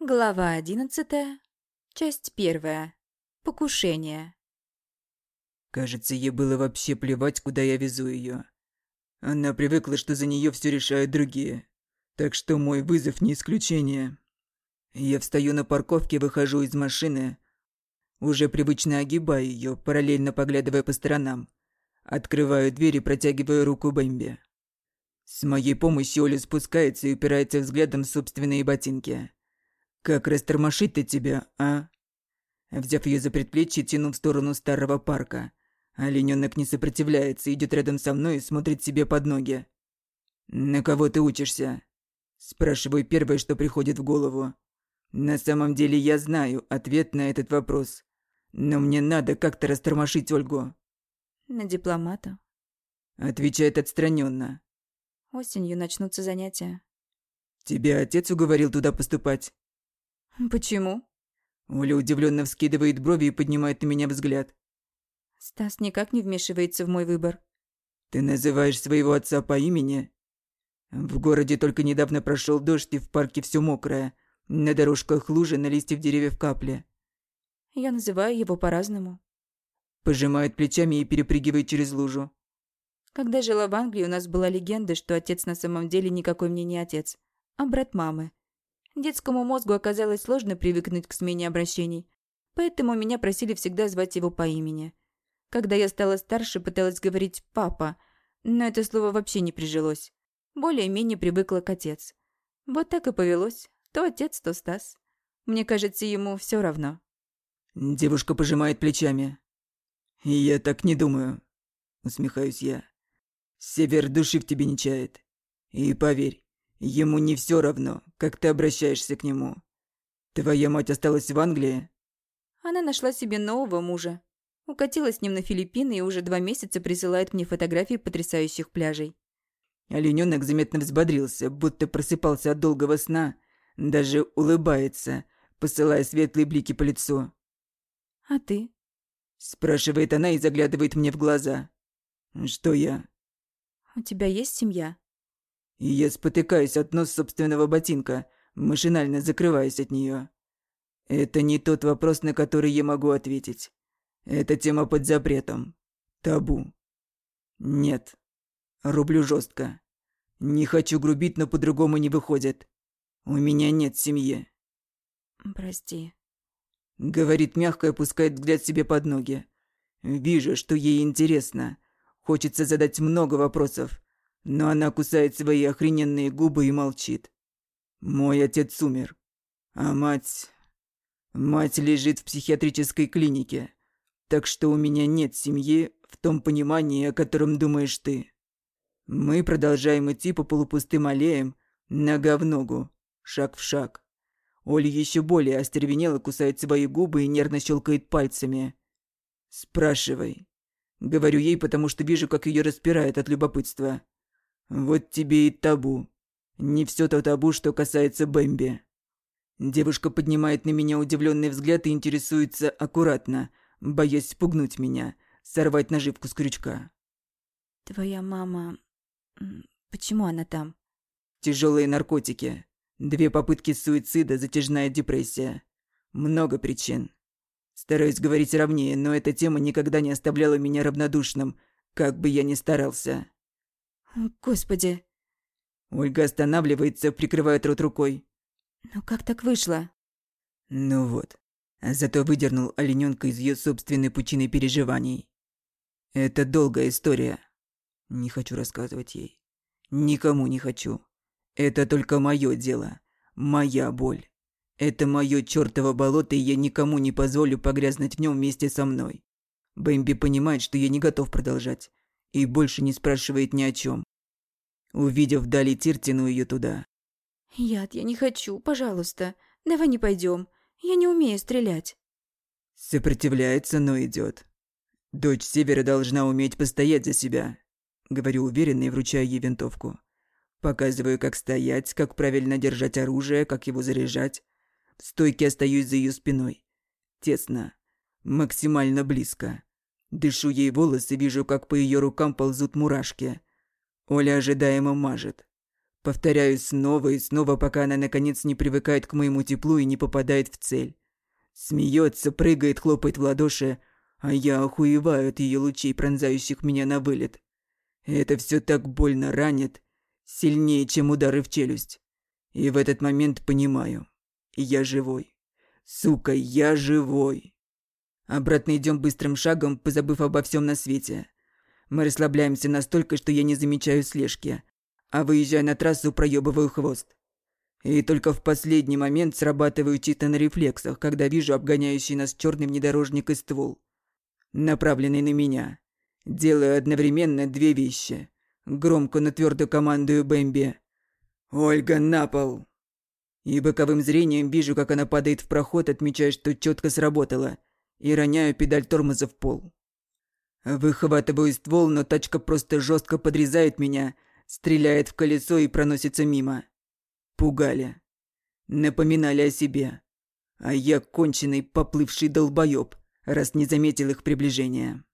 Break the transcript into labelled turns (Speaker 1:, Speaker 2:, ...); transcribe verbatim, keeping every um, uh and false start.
Speaker 1: Глава одиннадцатая, часть первая. Покушение.
Speaker 2: Кажется, ей было вообще плевать, куда я везу ее. Она привыкла, что за нее все решают другие. Так что мой вызов не исключение. Я встаю на парковке, выхожу из машины, уже привычно огибаю ее, параллельно поглядывая по сторонам. Открываю дверь и протягиваю руку Бэмби. С моей помощью Оля спускается и упирается взглядом в собственные ботинки. «Как растормошить-то тебя, а?» Взяв ее за предплечье, тяну в сторону старого парка. Оленёнок не сопротивляется, идет рядом со мной и смотрит себе под ноги. «На кого ты учишься?» Спрашиваю первое, что приходит в голову. На самом деле я знаю ответ на этот вопрос. Но мне надо как-то растормошить Ольгу.
Speaker 1: На дипломата.
Speaker 2: Отвечает отстраненно.
Speaker 1: Осенью начнутся занятия.
Speaker 2: Тебя отец уговорил туда поступать?
Speaker 1: Почему?
Speaker 2: Оля удивленно вскидывает брови и поднимает на меня взгляд.
Speaker 1: Стас никак не вмешивается в мой выбор.
Speaker 2: Ты называешь своего отца по имени? В городе только недавно прошел дождь, и в парке все мокрое. На дорожках лужи, на листьях деревьев капли.
Speaker 1: Я называю его по-разному.
Speaker 2: Пожимает плечами и перепрыгивает через лужу.
Speaker 1: Когда жила в Англии, у нас была легенда, что отец на самом деле никакой мне не отец, а брат мамы. Детскому мозгу оказалось сложно привыкнуть к смене обращений, поэтому меня просили всегда звать его по имени. Когда я стала старше, пыталась говорить «папа», но это слово вообще не прижилось. Более-менее привыкла к отец. Вот так и повелось. То отец, то Стас. Мне кажется, ему все равно.
Speaker 2: Девушка пожимает плечами. «Я так не думаю», — усмехаюсь я. «Север души в тебе не чает. И поверь, ему не все равно, как ты обращаешься к нему. Твоя мать осталась в Англии?»
Speaker 1: Она нашла себе нового мужа. Укатила с ним на Филиппины и уже два месяца присылает мне фотографии потрясающих пляжей.
Speaker 2: Оленёнок заметно взбодрился, будто просыпался от долгого сна. Даже улыбается, посылая светлые блики по лицу.
Speaker 1: «А ты?»
Speaker 2: – спрашивает она и заглядывает мне в глаза. «Что я?»
Speaker 1: «У тебя есть семья?»
Speaker 2: И я спотыкаюсь от нос собственного ботинка, машинально закрываясь от нее. Это не тот вопрос, на который я могу ответить. Это тема под запретом. Табу. Нет. Рублю жестко. Не хочу грубить, но по-другому не выходит. У меня нет семьи.
Speaker 1: «Прости»,
Speaker 2: — говорит мягко и опускает взгляд себе под ноги. Вижу, что ей интересно. Хочется задать много вопросов, но она кусает свои охрененные губы и молчит. Мой отец умер, а мать... Мать лежит в психиатрической клинике, так что у меня нет семьи в том понимании, о котором думаешь ты. Мы продолжаем идти по полупустым аллеям, нога в ногу, шаг в шаг. Оля еще более остервенела, кусает свои губы и нервно щелкает пальцами. «Спрашивай». Говорю ей, потому что вижу, как ее распирает от любопытства. Вот тебе и табу. Не все то табу, что касается Бэмби. Девушка поднимает на меня удивленный взгляд и интересуется аккуратно, боясь спугнуть меня, сорвать наживку с крючка.
Speaker 1: «Твоя мама... Почему она там?»
Speaker 2: Тяжелые наркотики. Две попытки суицида, затяжная депрессия. Много причин. Стараюсь говорить ровнее, но эта тема никогда не оставляла меня равнодушным, как бы я ни старался.
Speaker 1: «Господи!»
Speaker 2: Ольга останавливается, прикрывает рот рукой.
Speaker 1: «Ну как так вышло?»
Speaker 2: Ну вот. Зато выдернул оленёнка из ее собственной пучины переживаний. Это долгая история. Не хочу рассказывать ей. Никому не хочу. Это только мое дело. Моя боль. Это мое чёртово болото, и я никому не позволю погрязнуть в нем вместе со мной. Бэмби понимает, что я не готов продолжать. И больше не спрашивает ни о чем. Увидев вдали тир, тяну ее туда.
Speaker 1: «Яд, я не хочу, пожалуйста. Давай не пойдем. Я не умею стрелять».
Speaker 2: Сопротивляется, но идет. Дочь Севера должна уметь постоять за себя. Говорю уверенно и вручаю ей винтовку. Показываю, как стоять, как правильно держать оружие, как его заряжать. В стойке остаюсь за ее спиной. Тесно. Максимально близко. Дышу ей волосы, вижу, как по ее рукам ползут мурашки. Оля ожидаемо мажет. Повторяю снова и снова, пока она наконец не привыкает к моему теплу и не попадает в цель. Смеется, прыгает, хлопает в ладоши, а я охуеваю от ее лучей, пронзающих меня на вылет. Это все так больно ранит, сильнее, чем удары в челюсть. И в этот момент понимаю, я живой. Сука, я живой. Обратно идем быстрым шагом, позабыв обо всем на свете. Мы расслабляемся настолько, что я не замечаю слежки, а выезжая на трассу, проебываю хвост. И только в последний момент срабатываю чисто на рефлексах, когда вижу обгоняющий нас черный внедорожник и ствол, направленный на меня. Делаю одновременно две вещи. Громко, но твердо командую Бэмби: «Ольга, на пол!» И боковым зрением вижу, как она падает в проход, отмечая, что четко сработало, и роняю педаль тормоза в пол. Выхватываю ствол, но тачка просто жестко подрезает меня, стреляет в колесо и проносится мимо. Пугали. Напоминали о себе. А я конченый поплывший долбоёб, раз не заметил их приближения.